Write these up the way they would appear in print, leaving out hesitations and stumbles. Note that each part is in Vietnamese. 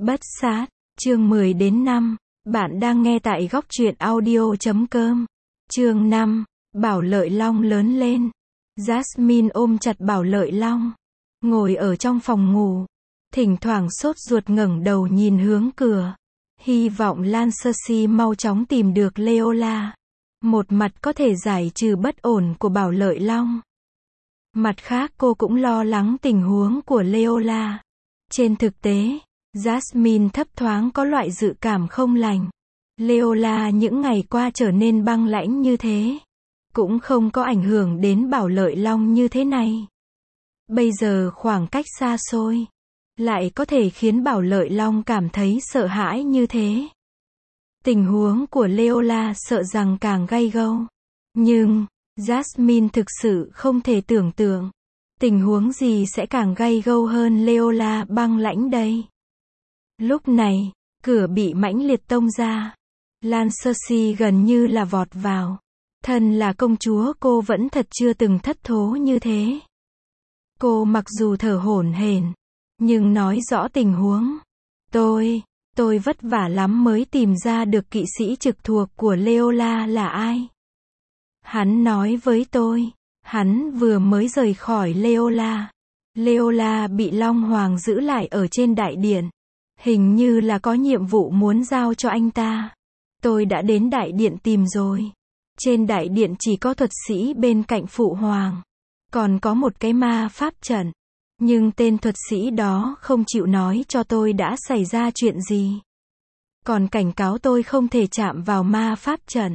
Bất sát, chương 10 đến 5. Bạn đang nghe tại góc truyện audio.com. Chương 5. Bảo Lợi Long lớn lên. Jasmine ôm chặt Bảo Lợi Long, ngồi ở trong phòng ngủ, thỉnh thoảng sốt ruột ngẩng đầu nhìn hướng cửa, hy vọng Lan Cersei mau chóng tìm được Leola. Một mặt có thể giải trừ bất ổn của Bảo Lợi Long. Mặt khác cô cũng lo lắng tình huống của Leola. Trên thực tế, Jasmine thấp thoáng có loại dự cảm không lành. Leola những ngày qua trở nên băng lãnh như thế, cũng không có ảnh hưởng đến Bảo Lợi Long như thế này. Bây giờ khoảng cách xa xôi, lại có thể khiến Bảo Lợi Long cảm thấy sợ hãi như thế. Tình huống của Leola sợ rằng càng gay gâu. Nhưng, Jasmine thực sự không thể tưởng tượng, tình huống gì sẽ càng gay gâu hơn Leola băng lãnh đây. Lúc này, cửa bị mãnh liệt tông ra. Lan Cersei gần như là vọt vào. Thân là công chúa cô vẫn thật chưa từng thất thố như thế. Cô mặc dù thở hổn hển, nhưng nói rõ tình huống. Tôi vất vả lắm mới tìm ra được kỵ sĩ trực thuộc của Leola là ai. Hắn nói với tôi, hắn vừa mới rời khỏi Leola. Leola bị Long Hoàng giữ lại ở trên đại điện. Hình như là có nhiệm vụ muốn giao cho anh ta. Tôi đã đến đại điện tìm rồi. Trên đại điện chỉ có thuật sĩ bên cạnh phụ hoàng. Còn có một cái ma pháp trận. Nhưng tên thuật sĩ đó không chịu nói cho tôi đã xảy ra chuyện gì. Còn cảnh cáo tôi không thể chạm vào ma pháp trận.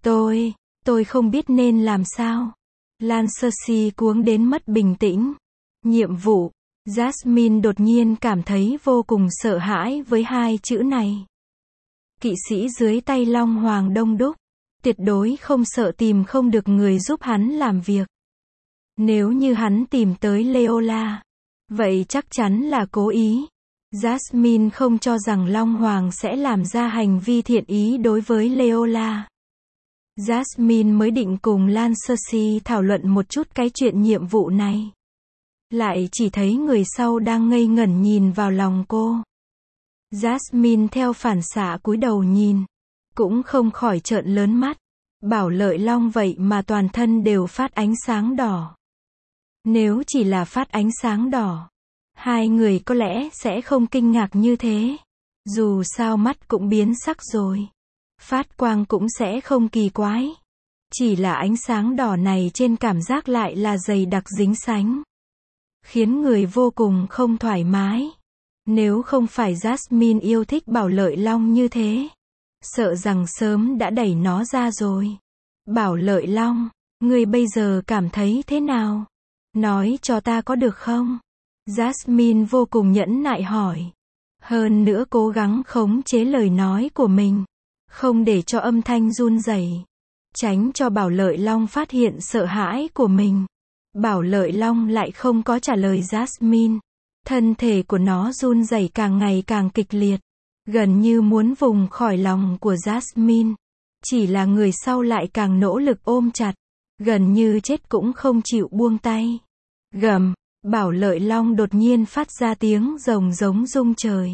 Tôi không biết nên làm sao. Lan Cersei cuống đến mất bình tĩnh. Nhiệm vụ. Jasmine đột nhiên cảm thấy vô cùng sợ hãi với hai chữ này. Kỵ sĩ dưới tay Long Hoàng đông đúc, tuyệt đối không sợ tìm không được người giúp hắn làm việc. Nếu như hắn tìm tới Leola, vậy chắc chắn là cố ý. Jasmine không cho rằng Long Hoàng sẽ làm ra hành vi thiện ý đối với Leola. Jasmine mới định cùng Lan Cersei thảo luận một chút cái chuyện nhiệm vụ này. Lại chỉ thấy người sau đang ngây ngẩn nhìn vào lòng cô. Jasmine theo phản xạ cúi đầu nhìn, cũng không khỏi trợn lớn mắt. Bảo Lợi Long vậy mà toàn thân đều phát ánh sáng đỏ. Nếu chỉ là phát ánh sáng đỏ, hai người có lẽ sẽ không kinh ngạc như thế. Dù sao mắt cũng biến sắc rồi, phát quang cũng sẽ không kỳ quái. Chỉ là ánh sáng đỏ này trên cảm giác lại là dày đặc dính sánh, khiến người vô cùng không thoải mái. Nếu không phải Jasmine yêu thích Bảo Lợi Long như thế, sợ rằng sớm đã đẩy nó ra rồi. Bảo Lợi Long, ngươi bây giờ cảm thấy thế nào? Nói cho ta có được không? Jasmine vô cùng nhẫn nại hỏi. Hơn nữa cố gắng khống chế lời nói của mình, không để cho âm thanh run rẩy, tránh cho Bảo Lợi Long phát hiện sợ hãi của mình. Bảo Lợi Long lại không có trả lời Jasmine. Thân thể của nó run rẩy càng ngày càng kịch liệt, gần như muốn vùng khỏi lòng của Jasmine. Chỉ là người sau lại càng nỗ lực ôm chặt, gần như chết cũng không chịu buông tay. Gầm, Bảo Lợi Long đột nhiên phát ra tiếng rồng giống rung trời.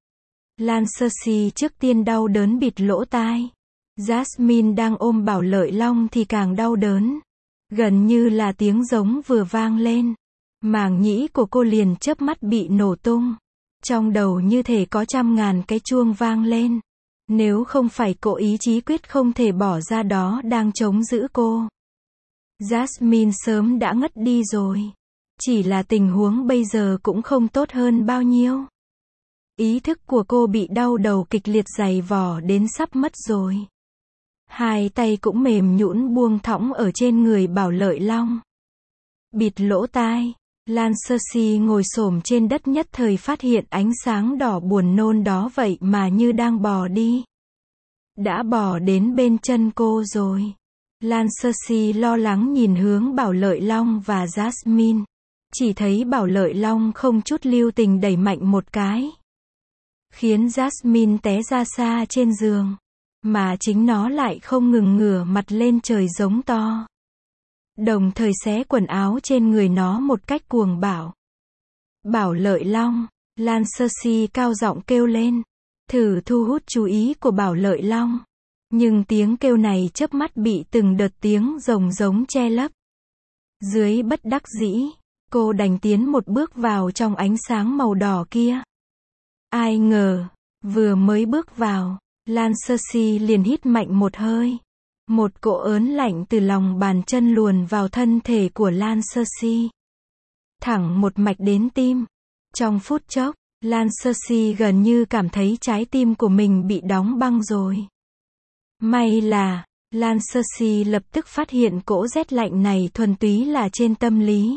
Lan Cersei trước tiên đau đớn bịt lỗ tai. Jasmine đang ôm Bảo Lợi Long thì càng đau đớn. Gần như là tiếng giống vừa vang lên, màng nhĩ của cô liền chớp mắt bị nổ tung. Trong đầu như thể có trăm ngàn cái chuông vang lên. Nếu không phải cô ý chí quyết không thể bỏ ra đó đang chống giữ cô, Jasmine sớm đã ngất đi rồi. Chỉ là tình huống bây giờ cũng không tốt hơn bao nhiêu. Ý thức của cô bị đau đầu kịch liệt dày vò đến sắp mất rồi. Hai tay cũng mềm nhũn buông thõng ở trên người Bảo Lợi Long. Bịt lỗ tai, Lan Cersei ngồi xổm trên đất nhất thời phát hiện ánh sáng đỏ buồn nôn đó vậy mà như đang bò đi. Đã bò đến bên chân cô rồi. Lan Cersei lo lắng nhìn hướng Bảo Lợi Long và Jasmine. Chỉ thấy Bảo Lợi Long không chút lưu tình đẩy mạnh một cái, khiến Jasmine té ra xa trên giường. Mà chính nó lại không ngừng ngửa mặt lên trời giống to, đồng thời xé quần áo trên người nó một cách cuồng bạo. Bảo Lợi Long, Lan Cersei cao giọng kêu lên, thử thu hút chú ý của Bảo Lợi Long. Nhưng tiếng kêu này chớp mắt bị từng đợt tiếng rồng giống che lấp. Dưới bất đắc dĩ, cô đành tiến một bước vào trong ánh sáng màu đỏ kia. Ai ngờ, vừa mới bước vào, Lan Cersei liền hít mạnh một hơi. Một cỗ ớn lạnh từ lòng bàn chân luồn vào thân thể của Lan Cersei. Thẳng một mạch đến tim. Trong phút chốc, Lan Cersei gần như cảm thấy trái tim của mình bị đóng băng rồi. May là, Lan Cersei lập tức phát hiện cỗ rét lạnh này thuần túy là trên tâm lý,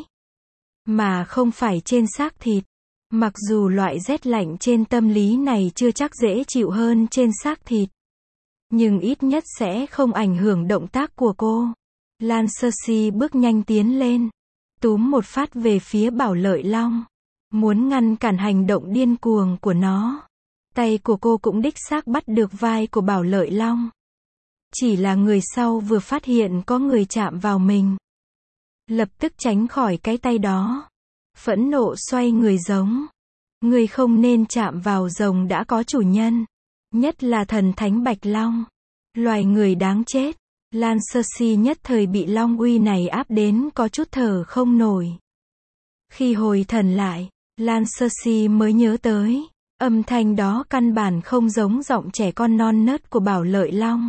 mà không phải trên xác thịt. Mặc dù loại rét lạnh trên tâm lý này chưa chắc dễ chịu hơn trên xác thịt, nhưng ít nhất sẽ không ảnh hưởng động tác của cô. Lan Cersei bước nhanh tiến lên, túm một phát về phía Bảo Lợi Long, muốn ngăn cản hành động điên cuồng của nó. Tay của cô cũng đích xác bắt được vai của Bảo Lợi Long. Chỉ là người sau vừa phát hiện có người chạm vào mình, lập tức tránh khỏi cái tay đó. Phẫn nộ xoay người giống, người không nên chạm vào rồng đã có chủ nhân, nhất là thần thánh Bạch Long, loài người đáng chết. Lan Cersei nhất thời bị long uy này áp đến có chút thở không nổi. Khi hồi thần lại, Lan Cersei mới nhớ tới, âm thanh đó căn bản không giống giọng trẻ con non nớt của Bảo Lợi Long,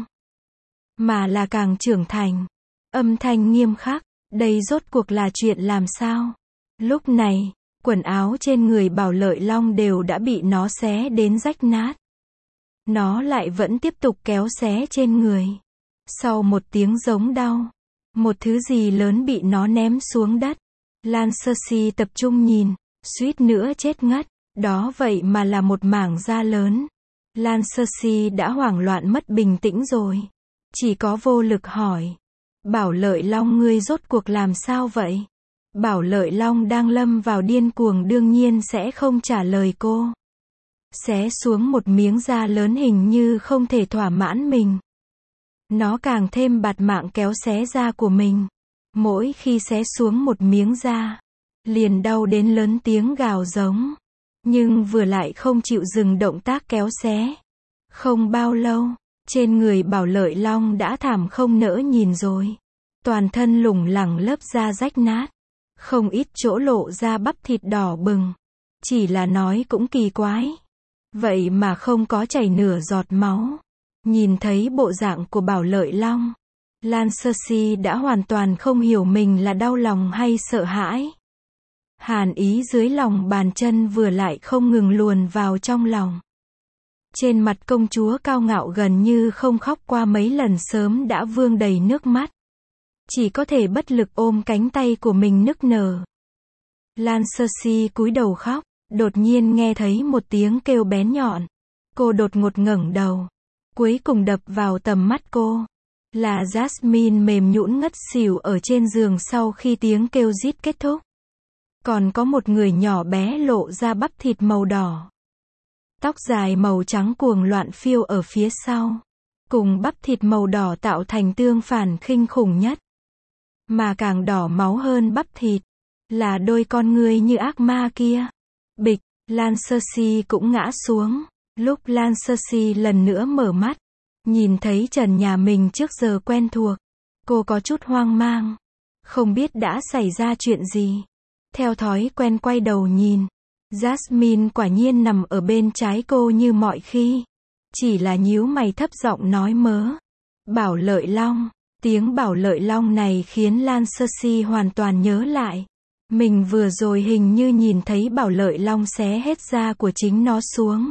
mà là càng trưởng thành. Âm thanh nghiêm khắc, đây rốt cuộc là chuyện làm sao? Lúc này, quần áo trên người Bảo Lợi Long đều đã bị nó xé đến rách nát. Nó lại vẫn tiếp tục kéo xé trên người. Sau một tiếng giống đau, một thứ gì lớn bị nó ném xuống đất. Lan Cersei tập trung nhìn, suýt nữa chết ngất. Đó vậy mà là một mảng da lớn. Lan Cersei đã hoảng loạn mất bình tĩnh rồi. Chỉ có vô lực hỏi, Bảo Lợi Long ngươi rốt cuộc làm sao vậy? Bảo Lợi Long đang lâm vào điên cuồng đương nhiên sẽ không trả lời cô. Xé xuống một miếng da lớn hình như không thể thỏa mãn mình. Nó càng thêm bạt mạng kéo xé da của mình. Mỗi khi xé xuống một miếng da, liền đau đến lớn tiếng gào giống. Nhưng vừa lại không chịu dừng động tác kéo xé. Không bao lâu, trên người Bảo Lợi Long đã thảm không nỡ nhìn rồi. Toàn thân lủng lẳng lớp da rách nát. Không ít chỗ lộ ra bắp thịt đỏ bừng. Chỉ là nói cũng kỳ quái. Vậy mà không có chảy nửa giọt máu. Nhìn thấy bộ dạng của Bảo Lợi Long, Lan Cersei đã hoàn toàn không hiểu mình là đau lòng hay sợ hãi. Hàn ý dưới lòng bàn chân vừa lại không ngừng luồn vào trong lòng. Trên mặt công chúa cao ngạo gần như không khóc qua mấy lần sớm đã vương đầy nước mắt. Chỉ có thể bất lực ôm cánh tay của mình nức nở. Lan Cersei cúi đầu khóc, đột nhiên nghe thấy một tiếng kêu bén nhọn. Cô đột ngột ngẩng đầu. Cuối cùng đập vào tầm mắt cô là Jasmine mềm nhũn ngất xỉu ở trên giường sau khi tiếng kêu rít kết thúc. Còn có một người nhỏ bé lộ ra bắp thịt màu đỏ. Tóc dài màu trắng cuồng loạn phiêu ở phía sau. Cùng bắp thịt màu đỏ tạo thành tương phản kinh khủng nhất. Mà càng đỏ máu hơn bắp thịt, là đôi con ngươi như ác ma kia. Bịch, Lan Cersei cũng ngã xuống. Lúc Lan Cersei lần nữa mở mắt, nhìn thấy trần nhà mình trước giờ quen thuộc. Cô có chút hoang mang. Không biết đã xảy ra chuyện gì. Theo thói quen quay đầu nhìn. Jasmine quả nhiên nằm ở bên trái cô như mọi khi. Chỉ là nhíu mày thấp giọng nói mớ. Bảo Lợi Long. Tiếng Bảo Lợi Long này khiến Lan Cersei hoàn toàn nhớ lại. Mình vừa rồi hình như nhìn thấy Bảo Lợi Long xé hết da của chính nó xuống.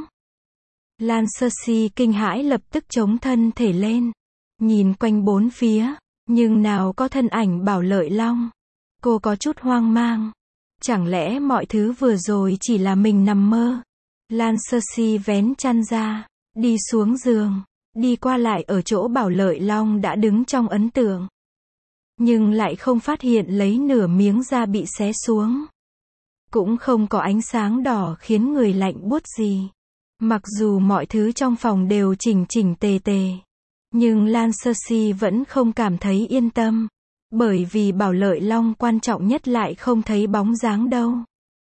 Lan Cersei kinh hãi lập tức chống thân thể lên. Nhìn quanh bốn phía, nhưng nào có thân ảnh Bảo Lợi Long. Cô có chút hoang mang. Chẳng lẽ mọi thứ vừa rồi chỉ là mình nằm mơ? Lan Cersei vén chăn ra, đi xuống giường, đi qua lại ở chỗ Bảo Lợi Long đã đứng trong ấn tượng. Nhưng lại không phát hiện lấy nửa miếng da bị xé xuống. Cũng không có ánh sáng đỏ khiến người lạnh buốt gì. Mặc dù mọi thứ trong phòng đều chỉnh chỉnh tề tề. Nhưng Lan Cersei vẫn không cảm thấy yên tâm. Bởi vì Bảo Lợi Long quan trọng nhất lại không thấy bóng dáng đâu.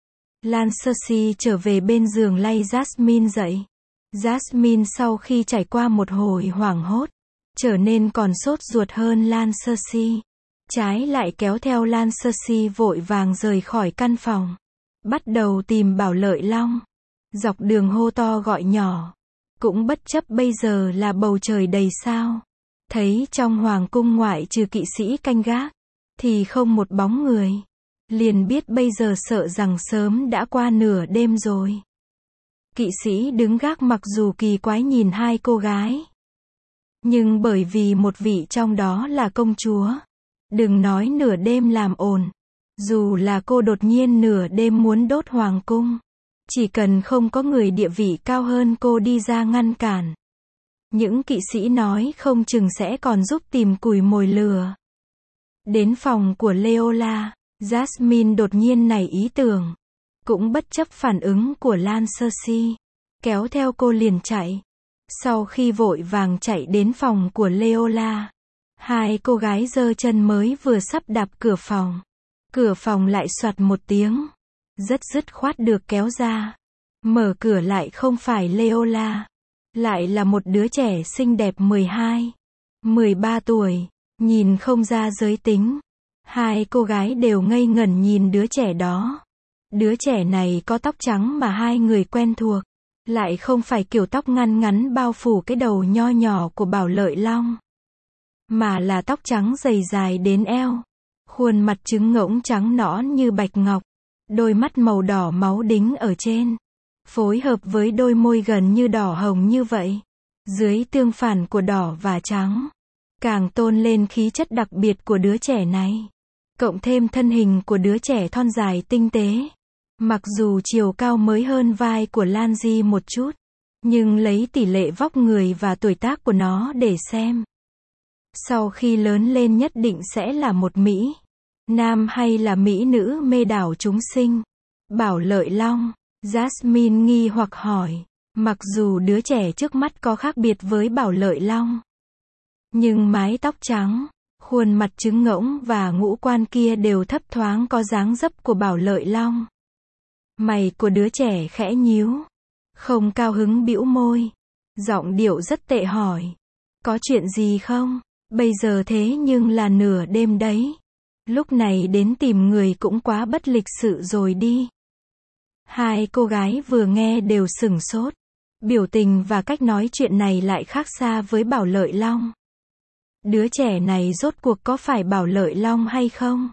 Lan Cersei trở về bên giường lay Jasmine dậy. Jasmine sau khi trải qua một hồi hoảng hốt, trở nên còn sốt ruột hơn Lan Cersei. Trái lại kéo theo Lan Cersei vội vàng rời khỏi căn phòng. Bắt đầu tìm Bảo Lợi Long. Dọc đường hô to gọi nhỏ. Cũng bất chấp bây giờ là bầu trời đầy sao. Thấy trong hoàng cung ngoại trừ kỵ sĩ canh gác, thì không một bóng người. Liền biết bây giờ sợ rằng sớm đã qua nửa đêm rồi. Kỵ sĩ đứng gác mặc dù kỳ quái nhìn hai cô gái. Nhưng bởi vì một vị trong đó là công chúa. Đừng nói nửa đêm làm ồn. Dù là cô đột nhiên nửa đêm muốn đốt hoàng cung. Chỉ cần không có người địa vị cao hơn cô đi ra ngăn cản. Những kỵ sĩ nói không chừng sẽ còn giúp tìm củi mồi lửa. Đến phòng của Leola, Jasmine đột nhiên nảy ý tưởng. Cũng bất chấp phản ứng của Lan Cersei. Kéo theo cô liền chạy. Sau khi vội vàng chạy đến phòng của Leola, hai cô gái giơ chân mới vừa sắp đạp cửa phòng. Cửa phòng lại xoạt một tiếng. Rất dứt khoát được kéo ra. Mở cửa lại không phải Leola. Lại là một đứa trẻ xinh đẹp 12, 13 tuổi. Nhìn không ra giới tính. Hai cô gái đều ngây ngẩn nhìn đứa trẻ đó. Đứa trẻ này có tóc trắng mà hai người quen thuộc. Lại không phải kiểu tóc ngắn ngắn bao phủ cái đầu nho nhỏ của Bảo Lợi Long. Mà là tóc trắng dày dài đến eo. Khuôn mặt trứng ngỗng trắng nõn như bạch ngọc. Đôi mắt màu đỏ máu đính ở trên. Phối hợp với đôi môi gần như đỏ hồng như vậy. Dưới tương phản của đỏ và trắng. Càng tôn lên khí chất đặc biệt của đứa trẻ này. Cộng thêm thân hình của đứa trẻ thon dài tinh tế. Mặc dù chiều cao mới hơn vai của Lan Di một chút. Nhưng lấy tỷ lệ vóc người và tuổi tác của nó để xem. Sau khi lớn lên nhất định sẽ là một Mỹ Nam hay là Mỹ nữ mê đảo chúng sinh. Bảo Lợi Long. Jasmine nghi hoặc hỏi. Mặc dù đứa trẻ trước mắt có khác biệt với Bảo Lợi Long. Nhưng mái tóc trắng, khuôn mặt trứng ngỗng và ngũ quan kia đều thấp thoáng có dáng dấp của Bảo Lợi Long. Mày của đứa trẻ khẽ nhíu. Không cao hứng bĩu môi. Giọng điệu rất tệ hỏi. Có chuyện gì không? Bây giờ thế nhưng là nửa đêm đấy. Lúc này đến tìm người cũng quá bất lịch sự rồi đi. Hai cô gái vừa nghe đều sửng sốt. Biểu tình và cách nói chuyện này lại khác xa với Bảo Lợi Long. Đứa trẻ này rốt cuộc có phải Bảo Lợi Long hay không?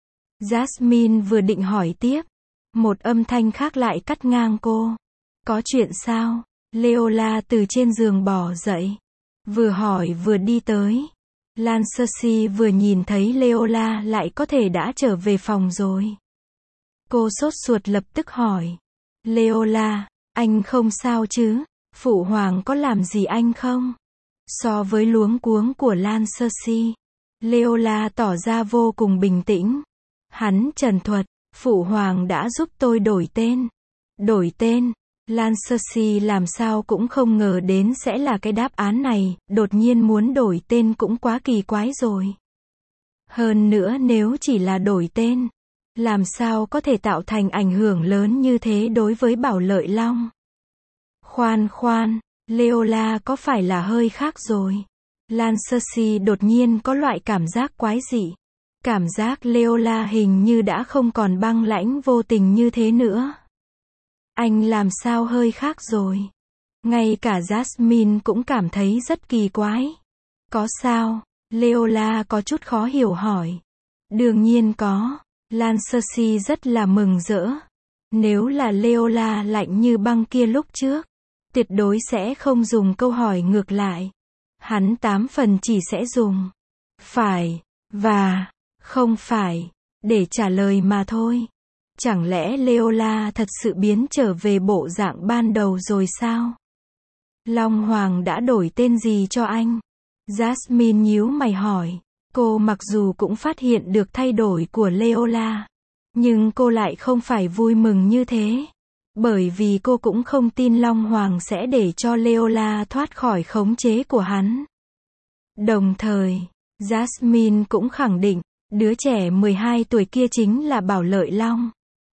Jasmine vừa định hỏi tiếp. Một âm thanh khác lại cắt ngang cô. Có chuyện sao? Leola từ trên giường bò dậy. Vừa hỏi vừa đi tới. Lan Cersei vừa nhìn thấy Leola lại có thể đã trở về phòng rồi. Cô sốt ruột lập tức hỏi. Leola, anh không sao chứ? Phụ hoàng có làm gì anh không? So với luống cuống của Lan Cersei, Leola tỏ ra vô cùng bình tĩnh. Hắn trần thuật, phụ hoàng đã giúp tôi đổi tên. Đổi tên? Lan Cersei làm sao cũng không ngờ đến sẽ là cái đáp án này, đột nhiên muốn đổi tên cũng quá kỳ quái rồi. Hơn nữa nếu chỉ là đổi tên, làm sao có thể tạo thành ảnh hưởng lớn như thế đối với Bảo Lợi Long? Khoan, Leola có phải là hơi khác rồi? Lan Cersei đột nhiên có loại cảm giác quái dị. Cảm giác Leola hình như đã không còn băng lãnh vô tình như thế nữa. Anh làm sao hơi khác rồi? Ngay cả Jasmine cũng cảm thấy rất kỳ quái. Có sao? Leola có chút khó hiểu hỏi. Đương nhiên có. Lan Cersei rất là mừng rỡ. Nếu là Leola lạnh như băng kia lúc trước, tuyệt đối sẽ không dùng câu hỏi ngược lại. Hắn 8 phần chỉ sẽ dùng phải và không phải để trả lời mà thôi. Chẳng lẽ Leola thật sự biến trở về bộ dạng ban đầu rồi sao? Long Hoàng đã đổi tên gì cho anh? Jasmine nhíu mày hỏi. Cô mặc dù cũng phát hiện được thay đổi của Leola, nhưng cô lại không phải vui mừng như thế. Bởi vì cô cũng không tin Long Hoàng sẽ để cho Leola thoát khỏi khống chế của hắn. Đồng thời, Jasmine cũng khẳng định, đứa trẻ 12 tuổi kia chính là Bảo Lợi Long.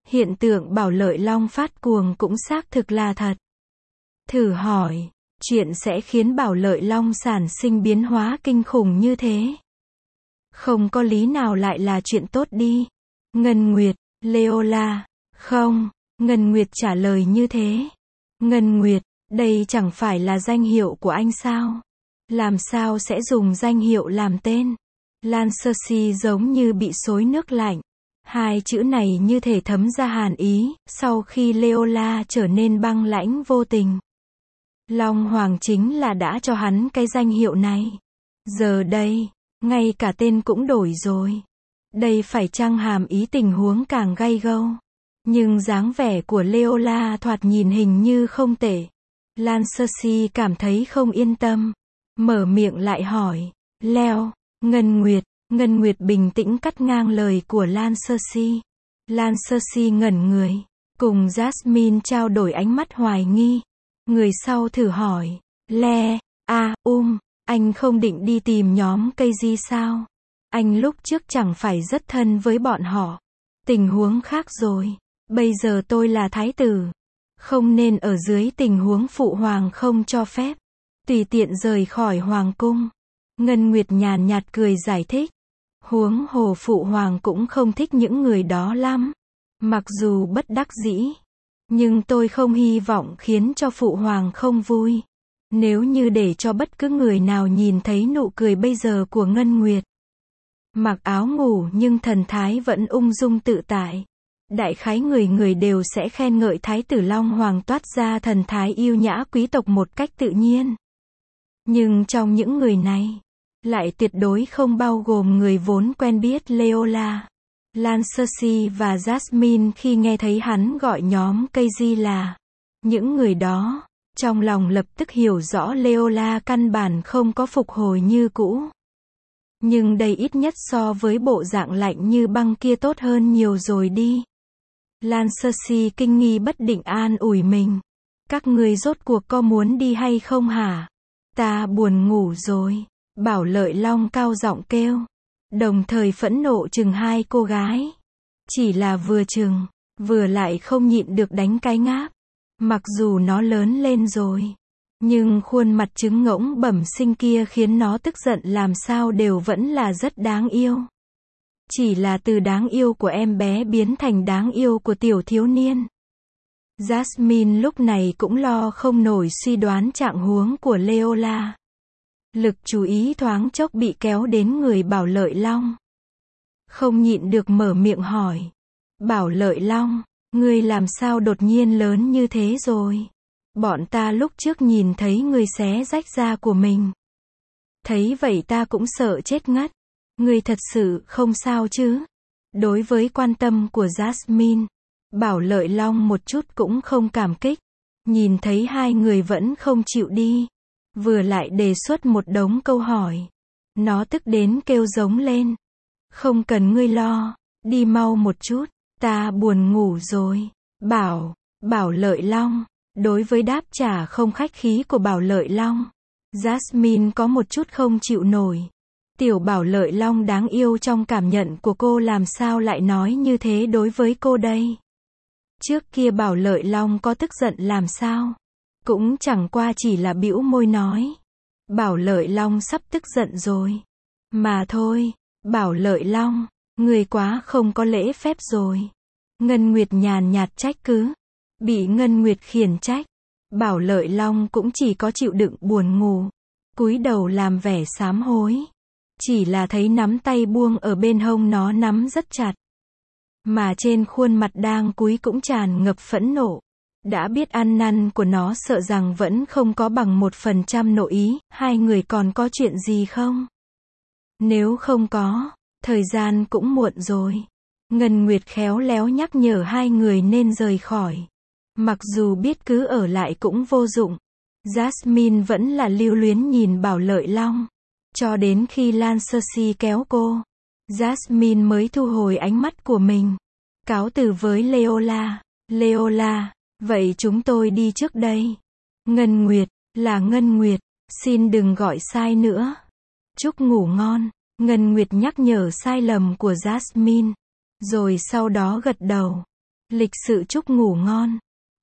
Hiện tượng Bảo Lợi Long phát cuồng cũng xác thực là thật. Thử hỏi, chuyện sẽ khiến Bảo Lợi Long sản sinh biến hóa kinh khủng như thế? Không có lý nào lại là chuyện tốt đi. Ngân Nguyệt, Leola, không, Ngân Nguyệt trả lời như thế. Ngân Nguyệt, đây chẳng phải là danh hiệu của anh sao? Làm sao sẽ dùng danh hiệu làm tên? Lan Cersei giống như bị xối nước lạnh. Hai chữ này như thể thấm ra hàn ý, sau khi Leola trở nên băng lãnh vô tình. Long Hoàng chính là đã cho hắn cái danh hiệu này. Giờ đây, ngay cả tên cũng đổi rồi. Đây phải chăng hàm ý tình huống càng gay gâu? Nhưng dáng vẻ của Leola thoạt nhìn hình như không tệ. Lan Cersei cảm thấy không yên tâm. Mở miệng lại hỏi. Leo, Ngân Nguyệt bình tĩnh cắt ngang lời của Lan Cersei. Lan Cersei ngẩn người. Cùng Jasmine trao đổi ánh mắt hoài nghi. Người sau thử hỏi. Anh không định đi tìm nhóm cây gì sao? Anh lúc trước chẳng phải rất thân với bọn họ. Tình huống khác rồi. Bây giờ tôi là thái tử. Không nên ở dưới tình huống phụ hoàng không cho phép. Tùy tiện rời khỏi hoàng cung. Ngân Nguyệt nhàn nhạt cười giải thích. Huống hồ phụ hoàng cũng không thích những người đó lắm. Mặc dù bất đắc dĩ. Nhưng tôi không hy vọng khiến cho phụ hoàng không vui. Nếu như để cho bất cứ người nào nhìn thấy nụ cười bây giờ của Ngân Nguyệt. Mặc áo ngủ nhưng thần thái vẫn ung dung tự tại. Đại khái người đều sẽ khen ngợi Thái tử Long Hoàng toát ra thần thái yêu nhã quý tộc một cách tự nhiên. Nhưng trong những người này, lại tuyệt đối không bao gồm người vốn quen biết Leola. Lan Cersei và Jasmine khi nghe thấy hắn gọi nhóm cây di là những người đó, trong lòng lập tức hiểu rõ Leola căn bản không có phục hồi như cũ. Nhưng đây ít nhất so với bộ dạng lạnh như băng kia tốt hơn nhiều rồi đi. Lan Cersei kinh nghi bất định an ủi mình. Các ngươi rốt cuộc có muốn đi hay không hả? Ta buồn ngủ rồi. Bảo Lợi Long cao giọng kêu. Đồng thời phẫn nộ chừng hai cô gái. Chỉ là vừa chừng, vừa lại không nhịn được đánh cái ngáp. Mặc dù nó lớn lên rồi. Nhưng khuôn mặt trứng ngỗng bẩm sinh kia khiến nó tức giận làm sao đều vẫn là rất đáng yêu. Chỉ là từ đáng yêu của em bé biến thành đáng yêu của tiểu thiếu niên. Jasmine lúc này cũng lo không nổi suy đoán trạng huống của Leola. Lực chú ý thoáng chốc bị kéo đến người Bảo Lợi Long. Không nhịn được mở miệng hỏi. Bảo Lợi Long, ngươi làm sao đột nhiên lớn như thế rồi? Bọn ta lúc trước nhìn thấy ngươi xé rách da của mình. Thấy vậy ta cũng sợ chết ngất. Ngươi thật sự không sao chứ? Đối với quan tâm của Jasmine, Bảo Lợi Long một chút cũng không cảm kích. Nhìn thấy hai người vẫn không chịu đi. Vừa lại đề xuất một đống câu hỏi. Nó tức đến kêu giống lên. Không cần ngươi lo, đi mau một chút, ta buồn ngủ rồi. Bảo Lợi Long, đối với đáp trả không khách khí của Bảo Lợi Long, Jasmine có một chút không chịu nổi. Tiểu Bảo Lợi Long đáng yêu trong cảm nhận của cô làm sao lại nói như thế đối với cô đây? Trước kia Bảo Lợi Long có tức giận làm sao? Cũng chẳng qua chỉ là bĩu môi nói. Bảo Lợi Long sắp tức giận rồi. Mà thôi, Bảo Lợi Long, người quá không có lễ phép rồi. Ngân Nguyệt nhàn nhạt trách cứ. Bị Ngân Nguyệt khiển trách. Bảo Lợi Long cũng chỉ có chịu đựng buồn ngủ. Cúi đầu làm vẻ sám hối. Chỉ là thấy nắm tay buông ở bên hông nó nắm rất chặt. Mà trên khuôn mặt đang cúi cũng tràn ngập phẫn nộ. Đã biết ăn năn của nó sợ rằng vẫn không có bằng 1% nội ý, hai người còn có chuyện gì không? Nếu không có, thời gian cũng muộn rồi. Ngân Nguyệt khéo léo nhắc nhở hai người nên rời khỏi. Mặc dù biết cứ ở lại cũng vô dụng. Jasmine vẫn là lưu luyến nhìn Bảo Lợi Long. Cho đến khi Lan Cersei kéo cô, Jasmine mới thu hồi ánh mắt của mình. Cáo từ với Leola. Leola, vậy chúng tôi đi trước đây. Ngân Nguyệt, là Ngân Nguyệt, xin đừng gọi sai nữa. Chúc ngủ ngon. Ngân Nguyệt nhắc nhở sai lầm của Jasmine. Rồi sau đó gật đầu. Lịch sự chúc ngủ ngon.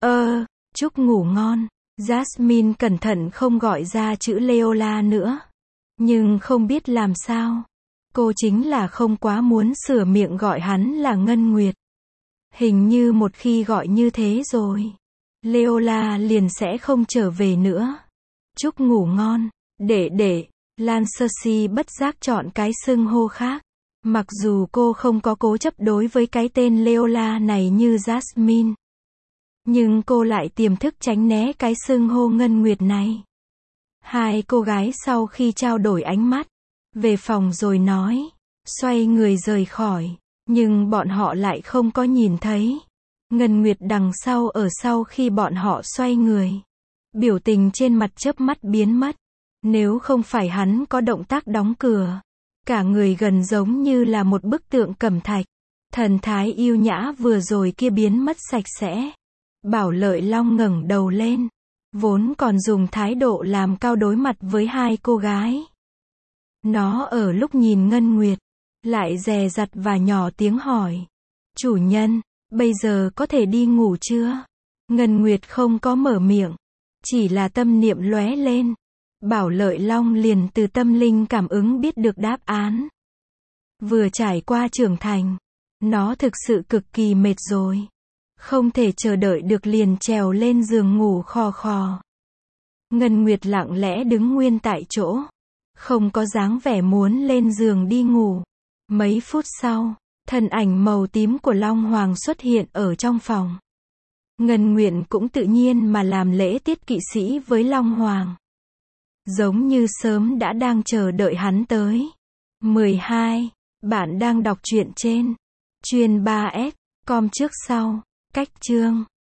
Chúc ngủ ngon. Jasmine cẩn thận không gọi ra chữ Leola nữa. Nhưng không biết làm sao. Cô chính là không quá muốn sửa miệng gọi hắn là Ngân Nguyệt. Hình như một khi gọi như thế rồi, Leola liền sẽ không trở về nữa. Chúc ngủ ngon. Để, Lan Cersei bất giác chọn cái xưng hô khác. Mặc dù cô không có cố chấp đối với cái tên Leola này như Jasmine, nhưng cô lại tiềm thức tránh né cái xưng hô Ngân Nguyệt này. Hai cô gái sau khi trao đổi ánh mắt, về phòng rồi nói, xoay người rời khỏi, nhưng bọn họ lại không có nhìn thấy Ngân Nguyệt đằng sau ở sau khi bọn họ xoay người. Biểu tình trên mặt chớp mắt biến mất. Nếu không phải hắn có động tác đóng cửa, cả người gần giống như là một bức tượng cẩm thạch. Thần thái yêu nhã vừa rồi kia biến mất sạch sẽ. Bảo Lợi Long ngẩng đầu lên, vốn còn dùng thái độ làm cao đối mặt với hai cô gái. Nó ở lúc nhìn Ngân Nguyệt, lại dè dặt và nhỏ tiếng hỏi. Chủ nhân, bây giờ có thể đi ngủ chưa? Ngân Nguyệt không có mở miệng, chỉ là tâm niệm lóe lên. Bảo Lợi Long liền từ tâm linh cảm ứng biết được đáp án. Vừa trải qua trưởng thành, nó thực sự cực kỳ mệt rồi. Không thể chờ đợi được liền trèo lên giường ngủ khò khò. Ngân Nguyệt lặng lẽ đứng nguyên tại chỗ, không có dáng vẻ muốn lên giường đi ngủ. Mấy phút sau, thân ảnh màu tím của Long Hoàng xuất hiện ở trong phòng. Ngân Nguyệt cũng tự nhiên mà làm lễ tiết kỵ sĩ với Long Hoàng. Giống như sớm đã đang chờ đợi hắn tới. 12. Bạn đang đọc truyện trên Chuyên 3S.com trước sau. Cách chương